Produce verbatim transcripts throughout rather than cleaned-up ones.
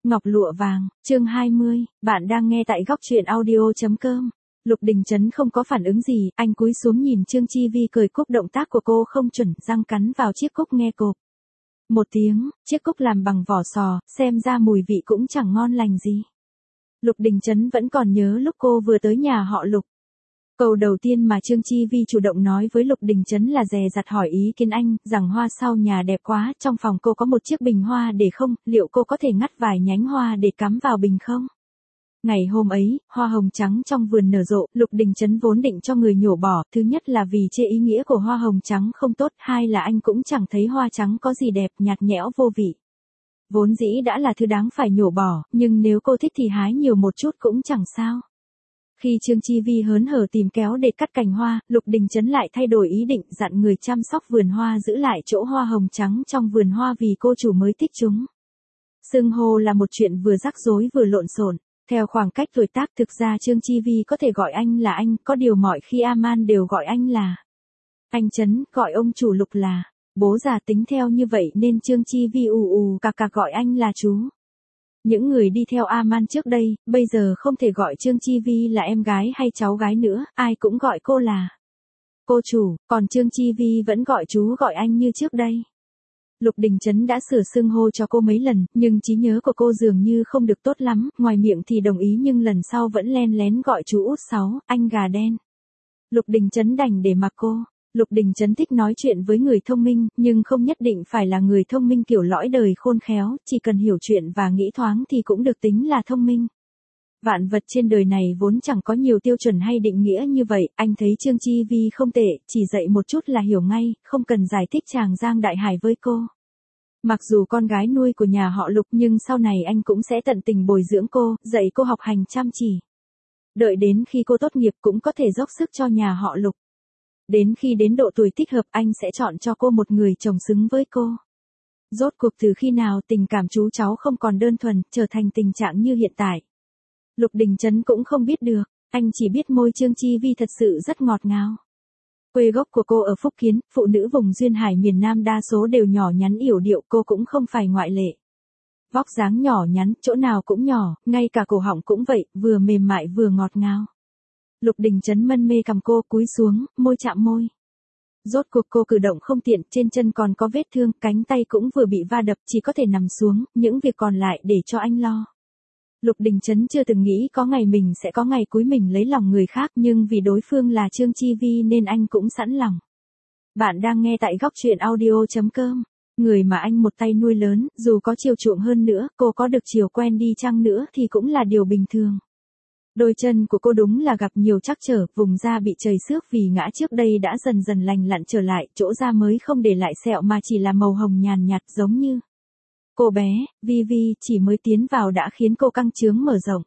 Ngọc lụa vàng, chương hai mươi, bạn đang nghe tại góc truyện audio chấm com. Lục Đình Trấn không có phản ứng gì, anh cúi xuống nhìn Trương Chi Vi cười cúc, động tác của cô không chuẩn, răng cắn vào chiếc cúc nghe cộp. Một tiếng, chiếc cúc làm bằng vỏ sò, xem ra mùi vị cũng chẳng ngon lành gì. Lục Đình Trấn vẫn còn nhớ lúc cô vừa tới nhà họ Lục. Câu đầu tiên mà Trương Chi Vi chủ động nói với Lục Đình Trấn là dè dặt hỏi ý kiến anh, rằng hoa sau nhà đẹp quá, trong phòng cô có một chiếc bình hoa để không, liệu cô có thể ngắt vài nhánh hoa để cắm vào bình không? Ngày hôm ấy, hoa hồng trắng trong vườn nở rộ, Lục Đình Trấn vốn định cho người nhổ bỏ, thứ nhất là vì chê ý nghĩa của hoa hồng trắng không tốt, hai là anh cũng chẳng thấy hoa trắng có gì đẹp, nhạt nhẽo vô vị. Vốn dĩ đã là thứ đáng phải nhổ bỏ, nhưng nếu cô thích thì hái nhiều một chút cũng chẳng sao. Khi Trương Chi Vi hớn hở tìm kéo để cắt cành hoa, Lục Đình Trấn lại thay đổi ý định, dặn người chăm sóc vườn hoa giữ lại chỗ hoa hồng trắng trong vườn hoa vì cô chủ mới thích chúng. Xưng hô là một chuyện vừa rắc rối vừa lộn xộn. Theo khoảng cách tuổi tác, thực ra Trương Chi Vi có thể gọi anh là anh, có điều mọi khi Aman đều gọi anh là anh Trấn, gọi ông chủ Lục là bố già, tính theo như vậy nên Trương Chi Vi ù ù cạc cạc gọi anh là chú. Những người đi theo Aman trước đây, bây giờ không thể gọi Trương Chi Vi là em gái hay cháu gái nữa, ai cũng gọi cô là cô chủ, còn Trương Chi Vi vẫn gọi chú gọi anh như trước đây. Lục Đình Trấn đã sửa xưng hô cho cô mấy lần, nhưng trí nhớ của cô dường như không được tốt lắm, ngoài miệng thì đồng ý nhưng lần sau vẫn len lén gọi chú út Sáu, anh gà đen. Lục Đình Trấn đành để mặc cô. Lục Đình Trấn thích nói chuyện với người thông minh, nhưng không nhất định phải là người thông minh kiểu lõi đời khôn khéo, chỉ cần hiểu chuyện và nghĩ thoáng thì cũng được tính là thông minh. Vạn vật trên đời này vốn chẳng có nhiều tiêu chuẩn hay định nghĩa như vậy, anh thấy Trương Chi Vi không tệ, chỉ dạy một chút là hiểu ngay, không cần giải thích tràng giang đại hải với cô. Mặc dù con gái nuôi của nhà họ Lục nhưng sau này anh cũng sẽ tận tình bồi dưỡng cô, dạy cô học hành chăm chỉ. Đợi đến khi cô tốt nghiệp cũng có thể dốc sức cho nhà họ Lục. Đến khi đến độ tuổi thích hợp anh sẽ chọn cho cô một người chồng xứng với cô. Rốt cuộc từ khi nào tình cảm chú cháu không còn đơn thuần, trở thành tình trạng như hiện tại. Lục Đình Trấn cũng không biết được, anh chỉ biết môi Trương Chi Vi thật sự rất ngọt ngào. Quê gốc của cô ở Phúc Kiến, phụ nữ vùng duyên hải miền Nam đa số đều nhỏ nhắn yểu điệu, cô cũng không phải ngoại lệ. Vóc dáng nhỏ nhắn, chỗ nào cũng nhỏ, ngay cả cổ họng cũng vậy, vừa mềm mại vừa ngọt ngào. Lục Đình Trấn mân mê cầm cô, cúi xuống, môi chạm môi. Rốt cuộc cô cử động không tiện, trên chân còn có vết thương, cánh tay cũng vừa bị va đập, chỉ có thể nằm xuống, những việc còn lại để cho anh lo. Lục Đình Trấn chưa từng nghĩ có ngày mình sẽ có ngày cúi mình lấy lòng người khác, nhưng vì đối phương là Trương Chi Vi nên anh cũng sẵn lòng. Bạn đang nghe tại góc truyện audio chấm com. Người mà anh một tay nuôi lớn, dù có chiều chuộng hơn nữa, cô có được chiều quen đi chăng nữa thì cũng là điều bình thường. Đôi chân của cô đúng là gặp nhiều trắc trở, vùng da bị trầy xước vì ngã trước đây đã dần dần lành lặn trở lại, chỗ da mới không để lại sẹo mà chỉ là màu hồng nhàn nhạt giống như cô bé, Vi Vi chỉ mới tiến vào đã khiến cô căng trướng mở rộng.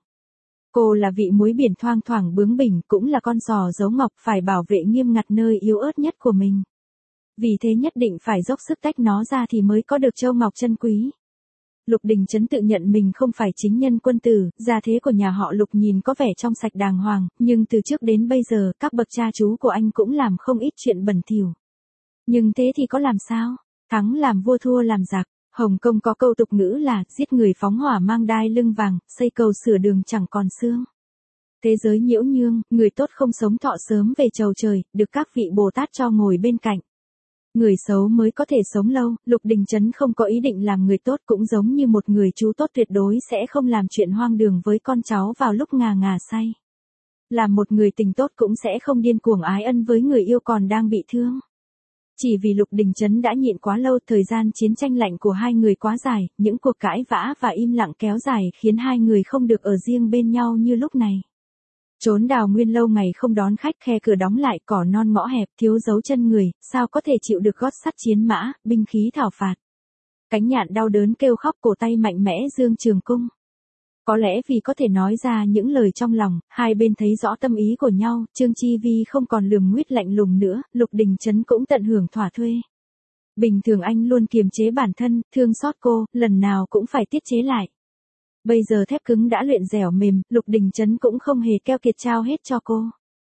Cô là vị muối biển thoang thoảng bướng bỉnh, cũng là con sò giấu ngọc phải bảo vệ nghiêm ngặt nơi yếu ớt nhất của mình. Vì thế nhất định phải dốc sức tách nó ra thì mới có được châu ngọc chân quý. Lục Đình Trấn tự nhận mình không phải chính nhân quân tử, gia thế của nhà họ Lục nhìn có vẻ trong sạch đàng hoàng, nhưng từ trước đến bây giờ các bậc cha chú của anh cũng làm không ít chuyện bẩn thỉu. Nhưng thế thì có làm sao? Thắng làm vua thua làm giặc. Hồng Kông có câu tục ngữ là giết người phóng hỏa mang đai lưng vàng, xây cầu sửa đường chẳng còn xương. Thế giới nhiễu nhương, người tốt không sống thọ sớm về chầu trời, được các vị Bồ Tát cho ngồi bên cạnh. Người xấu mới có thể sống lâu. Lục Đình Trấn không có ý định làm người tốt, cũng giống như một người chú tốt tuyệt đối sẽ không làm chuyện hoang đường với con cháu vào lúc ngà ngà say. Làm một người tình tốt cũng sẽ không điên cuồng ái ân với người yêu còn đang bị thương. Chỉ vì Lục Đình Trấn đã nhịn quá lâu, thời gian chiến tranh lạnh của hai người quá dài, những cuộc cãi vã và im lặng kéo dài khiến hai người không được ở riêng bên nhau như lúc này. Trốn đào nguyên lâu ngày không đón khách, khe cửa đóng lại, cỏ non ngõ hẹp, thiếu dấu chân người, sao có thể chịu được gót sắt chiến mã, binh khí thảo phạt. Cánh nhạn đau đớn kêu khóc, cổ tay mạnh mẽ giương trường cung. Có lẽ vì có thể nói ra những lời trong lòng, hai bên thấy rõ tâm ý của nhau, Trương Chi Vi không còn lườm nguýt lạnh lùng nữa, Lục Đình Trấn cũng tận hưởng thỏa thuê. Bình thường anh luôn kiềm chế bản thân, thương xót cô, lần nào cũng phải tiết chế lại. Bây giờ thép cứng đã luyện dẻo mềm, Lục Đình Trấn cũng không hề keo kiệt trao hết cho cô.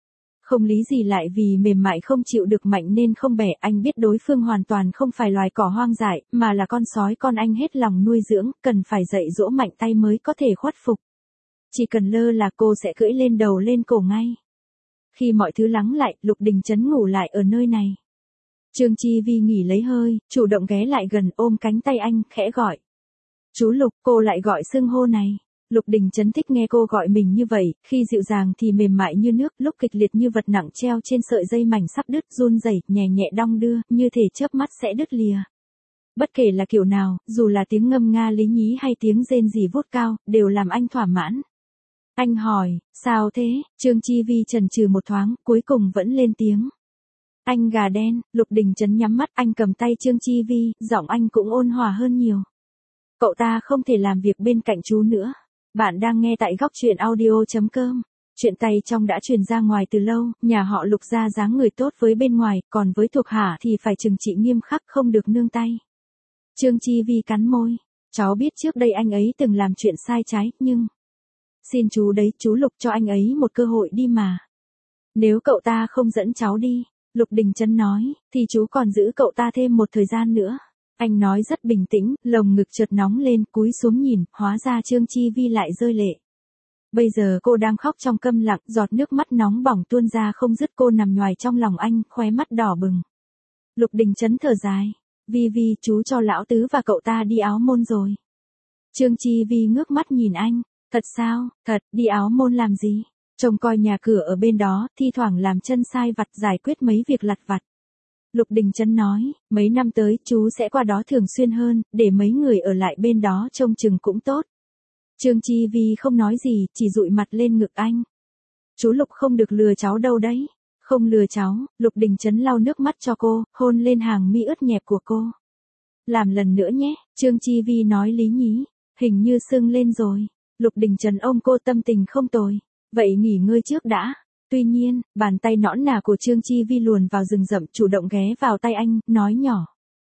Không lý gì lại vì mềm mại không chịu được mạnh nên không bẻ, anh biết đối phương hoàn toàn không phải loài cỏ hoang dại, mà là con sói con anh hết lòng nuôi dưỡng, cần phải dạy dỗ mạnh tay mới có thể khuất phục. Chỉ cần lơ là cô sẽ cưỡi lên đầu lên cổ ngay. Khi mọi thứ lắng lại, Lục Đình Trấn ngủ lại ở nơi này. Trương Chi Vi nghỉ lấy hơi, chủ động ghé lại gần ôm cánh tay anh, khẽ gọi. Chú Lục, cô lại gọi xưng hô này. Lục Đình Trấn thích nghe cô gọi mình như vậy, khi dịu dàng thì mềm mại như nước, lúc kịch liệt như vật nặng treo trên sợi dây mảnh sắp đứt, run rẩy, nhẹ nhẹ đong đưa, như thể chớp mắt sẽ đứt lìa. Bất kể là kiểu nào, dù là tiếng ngâm nga lý nhí hay tiếng rên rỉ vút cao, đều làm anh thỏa mãn. Anh hỏi, sao thế? Trương Chi Vi chần chừ một thoáng, cuối cùng vẫn lên tiếng. Anh gà đen. Lục Đình Trấn nhắm mắt, anh cầm tay Trương Chi Vi, giọng anh cũng ôn hòa hơn nhiều. Cậu ta không thể làm việc bên cạnh chú nữa. Bạn đang nghe tại góc truyện audio chấm com. Chuyện tay trong đã truyền ra ngoài từ lâu, nhà họ Lục ra dáng người tốt với bên ngoài, còn với thuộc hạ thì phải trừng trị nghiêm khắc, không được nương tay. Trương Chi Vi cắn môi. Cháu biết trước đây anh ấy từng làm chuyện sai trái, nhưng... Xin chú đấy, chú Lục cho anh ấy một cơ hội đi mà. Nếu cậu ta không dẫn cháu đi, Lục Đình Trấn nói, thì chú còn giữ cậu ta thêm một thời gian nữa. Anh nói rất bình tĩnh, lồng ngực chợt nóng lên, cúi xuống nhìn, hóa ra Trương Chi Vi lại rơi lệ. Bây giờ cô đang khóc trong câm lặng, giọt nước mắt nóng bỏng tuôn ra không dứt, cô nằm nhoài trong lòng anh, khóe mắt đỏ bừng. Lục Đình Trấn thở dài, Vi Vi, chú cho lão tứ và cậu ta đi áo môn rồi. Trương Chi Vi ngước mắt nhìn anh, thật sao, thật, đi áo môn làm gì? Trông coi nhà cửa ở bên đó, thi thoảng làm chân sai vặt, giải quyết mấy việc lặt vặt. Lục Đình Trấn nói, mấy năm tới chú sẽ qua đó thường xuyên hơn, để mấy người ở lại bên đó trông chừng cũng tốt. Trương Chi Vi không nói gì, chỉ dụi mặt lên ngực anh. Chú Lục không được lừa cháu đâu đấy. Không lừa cháu. Lục Đình Trấn lau nước mắt cho cô, hôn lên hàng mi ướt nhẹp của cô. Làm lần nữa nhé, Trương Chi Vi nói lý nhí, hình như sưng lên rồi. Lục Đình Trấn ôm cô, tâm tình không tồi. Vậy nghỉ ngơi trước đã. Tuy nhiên, bàn tay nõn nà của Trương Chi Vi luồn vào rừng rậm, chủ động ghé vào tay anh, nói nhỏ.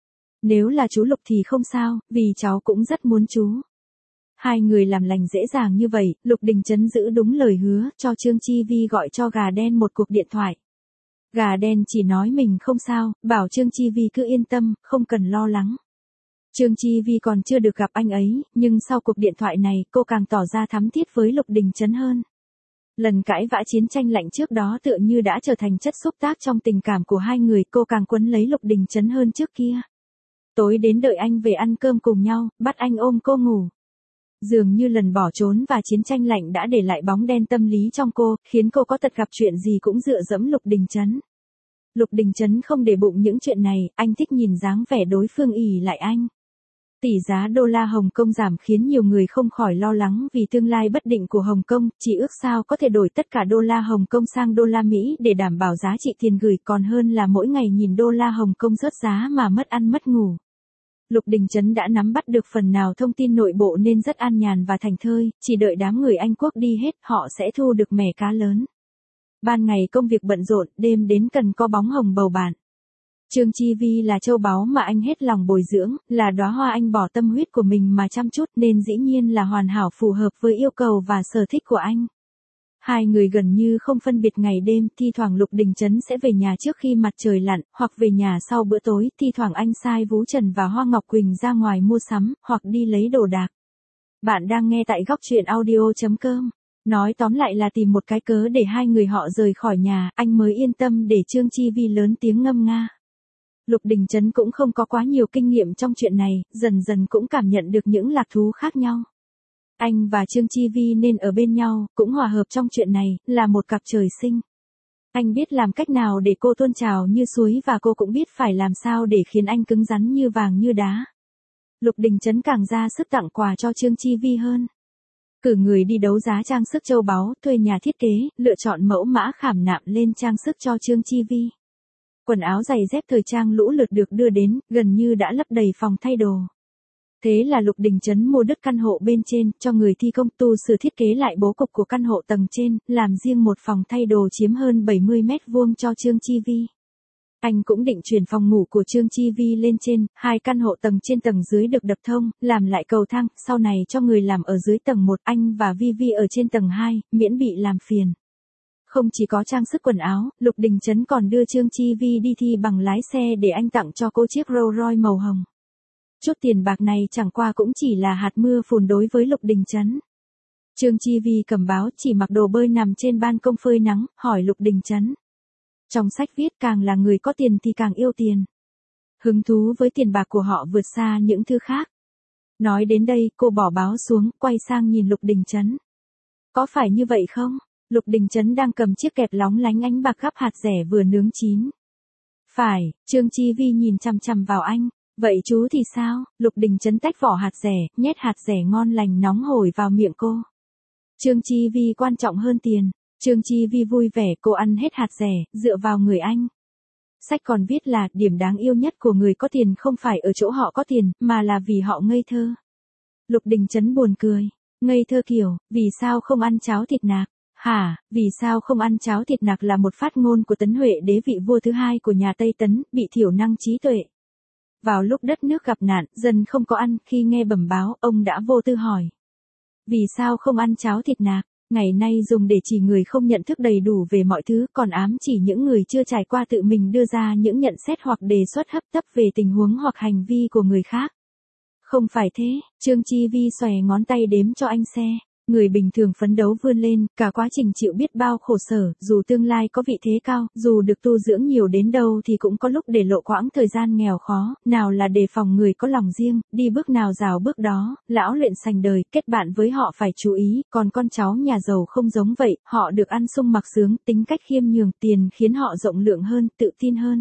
Nếu là chú Lục thì không sao, vì cháu cũng rất muốn chú. Hai người làm lành dễ dàng như vậy, Lục Đình Trấn giữ đúng lời hứa, cho Trương Chi Vi gọi cho gà đen một cuộc điện thoại. Gà đen chỉ nói mình không sao, bảo Trương Chi Vi cứ yên tâm, không cần lo lắng. Trương Chi Vi còn chưa được gặp anh ấy, nhưng sau cuộc điện thoại này, cô càng tỏ ra thắm thiết với Lục Đình Trấn hơn. Lần cãi vã chiến tranh lạnh trước đó tựa như đã trở thành chất xúc tác trong tình cảm của hai người, cô càng quấn lấy Lục Đình Trấn hơn trước kia. Tối đến đợi anh về ăn cơm cùng nhau, bắt anh ôm cô ngủ. Dường như lần bỏ trốn và chiến tranh lạnh đã để lại bóng đen tâm lý trong cô, khiến cô có tật gặp chuyện gì cũng dựa dẫm Lục Đình Trấn. Lục Đình Trấn không để bụng những chuyện này, anh thích nhìn dáng vẻ đối phương ỷ lại anh. Tỷ giá đô la Hồng Kông giảm khiến nhiều người không khỏi lo lắng vì tương lai bất định của Hồng Kông, chỉ ước sao có thể đổi tất cả đô la Hồng Kông sang đô la Mỹ để đảm bảo giá trị tiền gửi, còn hơn là mỗi ngày nhìn đô la Hồng Kông rớt giá mà mất ăn mất ngủ. Lục Đình Trấn đã nắm bắt được phần nào thông tin nội bộ nên rất an nhàn và thành thơi, chỉ đợi đám người Anh Quốc đi hết, họ sẽ thu được mẻ cá lớn. Ban ngày công việc bận rộn, đêm đến cần có bóng hồng bầu bạn. Trương Chi Vi là châu báu mà anh hết lòng bồi dưỡng, là đóa hoa anh bỏ tâm huyết của mình mà chăm chút, nên dĩ nhiên là hoàn hảo phù hợp với yêu cầu và sở thích của anh. Hai người gần như không phân biệt ngày đêm, thi thoảng Lục Đình Trấn sẽ về nhà trước khi mặt trời lặn, hoặc về nhà sau bữa tối, thi thoảng anh sai Vũ Trần và Hoa Ngọc Quỳnh ra ngoài mua sắm, hoặc đi lấy đồ đạc. Bạn đang nghe tại góc truyện audio chấm com. Nói tóm lại là tìm một cái cớ để hai người họ rời khỏi nhà, anh mới yên tâm để Trương Chi Vi lớn tiếng ngâm nga. Lục Đình Trấn cũng không có quá nhiều kinh nghiệm trong chuyện này, dần dần cũng cảm nhận được những lạc thú khác nhau. Anh và Trương Chi Vi nên ở bên nhau, cũng hòa hợp trong chuyện này, là một cặp trời sinh. Anh biết làm cách nào để cô tuôn trào như suối và cô cũng biết phải làm sao để khiến anh cứng rắn như vàng như đá. Lục Đình Trấn càng ra sức tặng quà cho Trương Chi Vi hơn. Cử người đi đấu giá trang sức châu báu, thuê nhà thiết kế, lựa chọn mẫu mã khảm nạm lên trang sức cho Trương Chi Vi. Quần áo giày dép thời trang lũ lượt được đưa đến, gần như đã lấp đầy phòng thay đồ. Thế là Lục Đình Trấn mua đứt căn hộ bên trên, cho người thi công tu sửa thiết kế lại bố cục của căn hộ tầng trên, làm riêng một phòng thay đồ chiếm hơn bảy mươi mét vuông cho Trương Chi Vi. Anh cũng định chuyển phòng ngủ của Trương Chi Vi lên trên, hai căn hộ tầng trên tầng dưới được đập thông, làm lại cầu thang, sau này cho người làm ở dưới tầng một, anh và Vi Vi ở trên tầng hai, miễn bị làm phiền. Không chỉ có trang sức quần áo, Lục Đình Trấn còn đưa Trương Chi Vi đi thi bằng lái xe để anh tặng cho cô chiếc Rolls Royce màu hồng. Chút tiền bạc này chẳng qua cũng chỉ là hạt mưa phùn đối với Lục Đình Trấn. Trương Chi Vi cầm báo chỉ mặc đồ bơi nằm trên ban công phơi nắng, hỏi Lục Đình Trấn. Trong sách viết càng là người có tiền thì càng yêu tiền. Hứng thú với tiền bạc của họ vượt xa những thứ khác. Nói đến đây cô bỏ báo xuống, quay sang nhìn Lục Đình Trấn. Có phải như vậy không? Lục Đình Trấn đang cầm chiếc kẹp lóng lánh ánh bạc gắp hạt dẻ vừa nướng chín. Phải, Trương Chi Vi nhìn chằm chằm vào anh. Vậy chú thì sao? Lục Đình Trấn tách vỏ hạt dẻ, nhét hạt dẻ ngon lành nóng hổi vào miệng cô. Trương Chi Vi quan trọng hơn tiền. Trương Chi Vi vui vẻ cô ăn hết hạt dẻ, dựa vào người anh. Sách còn viết là điểm đáng yêu nhất của người có tiền không phải ở chỗ họ có tiền, mà là vì họ ngây thơ. Lục Đình Trấn buồn cười. Ngây thơ kiểu, vì sao không ăn cháo thịt nạc? Hả, vì sao không ăn cháo thịt nạc là một phát ngôn của Tấn Huệ đế vị vua thứ hai của nhà Tây Tấn, bị thiểu năng trí tuệ. Vào lúc đất nước gặp nạn, dân không có ăn, khi nghe bẩm báo, ông đã vô tư hỏi. Vì sao không ăn cháo thịt nạc? Ngày nay dùng để chỉ người không nhận thức đầy đủ về mọi thứ, còn ám chỉ những người chưa trải qua tự mình đưa ra những nhận xét hoặc đề xuất hấp tấp về tình huống hoặc hành vi của người khác. Không phải thế, Trương Chi Vi xòe ngón tay đếm cho anh xe. Người bình thường phấn đấu vươn lên, cả quá trình chịu biết bao khổ sở, dù tương lai có vị thế cao, dù được tu dưỡng nhiều đến đâu thì cũng có lúc để lộ quãng thời gian nghèo khó, nào là đề phòng người có lòng riêng, đi bước nào rào bước đó, lão luyện sành đời, kết bạn với họ phải chú ý, còn con cháu nhà giàu không giống vậy, họ được ăn sung mặc sướng, tính cách khiêm nhường, tiền khiến họ rộng lượng hơn, tự tin hơn.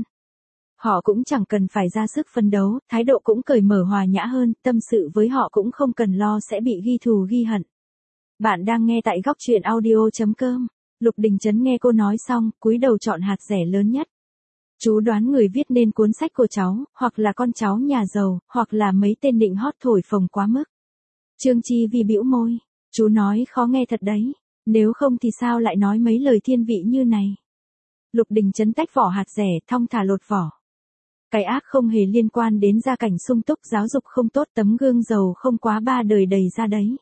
Họ cũng chẳng cần phải ra sức phấn đấu, thái độ cũng cởi mở hòa nhã hơn, tâm sự với họ cũng không cần lo sẽ bị ghi thù ghi hận. Bạn đang nghe tại góc truyện audio chấm com. Lục Đình Trấn nghe cô nói xong, cúi đầu chọn hạt dẻ lớn nhất. Chú đoán người viết nên cuốn sách của cháu, hoặc là con cháu nhà giàu, hoặc là mấy tên định hót thổi phồng quá mức. Trương Chi Vi bĩu môi. Chú nói khó nghe thật đấy. Nếu không thì sao lại nói mấy lời thiên vị như này? Lục Đình Trấn tách vỏ hạt dẻ, thong thả lột vỏ. Cái ác không hề liên quan đến gia cảnh sung túc, giáo dục không tốt, tấm gương giàu không quá ba đời đầy ra đấy.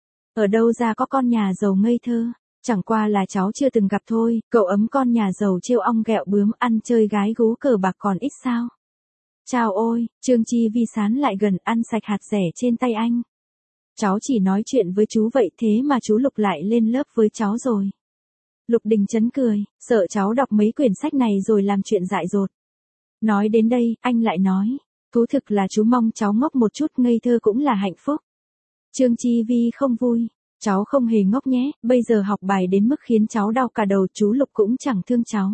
Ở đâu ra có con nhà giàu ngây thơ, chẳng qua là cháu chưa từng gặp thôi, cậu ấm con nhà giàu trêu ong ghẹo bướm ăn chơi gái gú cờ bạc còn ít sao. Chào ôi, Trương Chi Vi sán lại gần ăn sạch hạt dẻ trên tay anh. Cháu chỉ nói chuyện với chú vậy thế mà chú Lục lại lên lớp với cháu rồi. Lục Đình Trấn cười, sợ cháu đọc mấy quyển sách này rồi làm chuyện dại dột. Nói đến đây, anh lại nói, thú thực là chú mong cháu ngốc một chút, ngây thơ cũng là hạnh phúc. Trương Chi Vi không vui, cháu không hề ngốc nhé, bây giờ học bài đến mức khiến cháu đau cả đầu, chú Lục cũng chẳng thương cháu.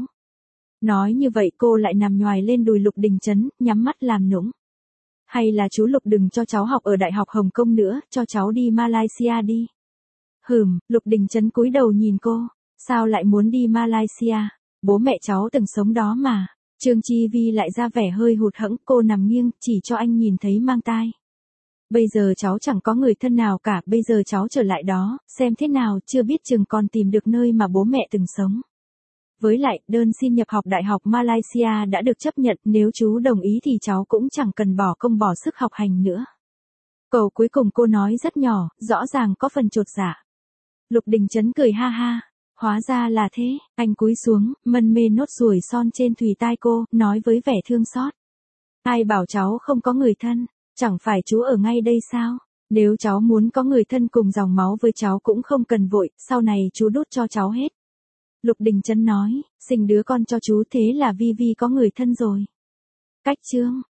Nói như vậy cô lại nằm nhoài lên đùi Lục Đình Trấn, nhắm mắt làm nũng. Hay là chú Lục đừng cho cháu học ở Đại học Hồng Kông nữa, cho cháu đi Malaysia đi. Hừm, Lục Đình Trấn cúi đầu nhìn cô, sao lại muốn đi Malaysia, bố mẹ cháu từng sống đó mà. Trương Chi Vi lại ra vẻ hơi hụt hẫng, cô nằm nghiêng, chỉ cho anh nhìn thấy mang tai. Bây giờ cháu chẳng có người thân nào cả, bây giờ cháu trở lại đó, xem thế nào, chưa biết chừng còn tìm được nơi mà bố mẹ từng sống. Với lại, đơn xin nhập học Đại học Malaysia đã được chấp nhận, nếu chú đồng ý thì cháu cũng chẳng cần bỏ công bỏ sức học hành nữa. Câu cuối cùng cô nói rất nhỏ, rõ ràng có phần chột dạ. Lục Đình Trấn cười ha ha. Hóa ra là thế, anh cúi xuống, mân mê nốt ruồi son trên thùy tai cô, nói với vẻ thương xót. Ai bảo cháu không có người thân, chẳng phải chú ở ngay đây sao? Nếu cháu muốn có người thân cùng dòng máu với cháu cũng không cần vội, sau này chú đút cho cháu hết. Lục Đình Trấn nói, sinh đứa con cho chú thế là Vi Vi có người thân rồi. Cách chương.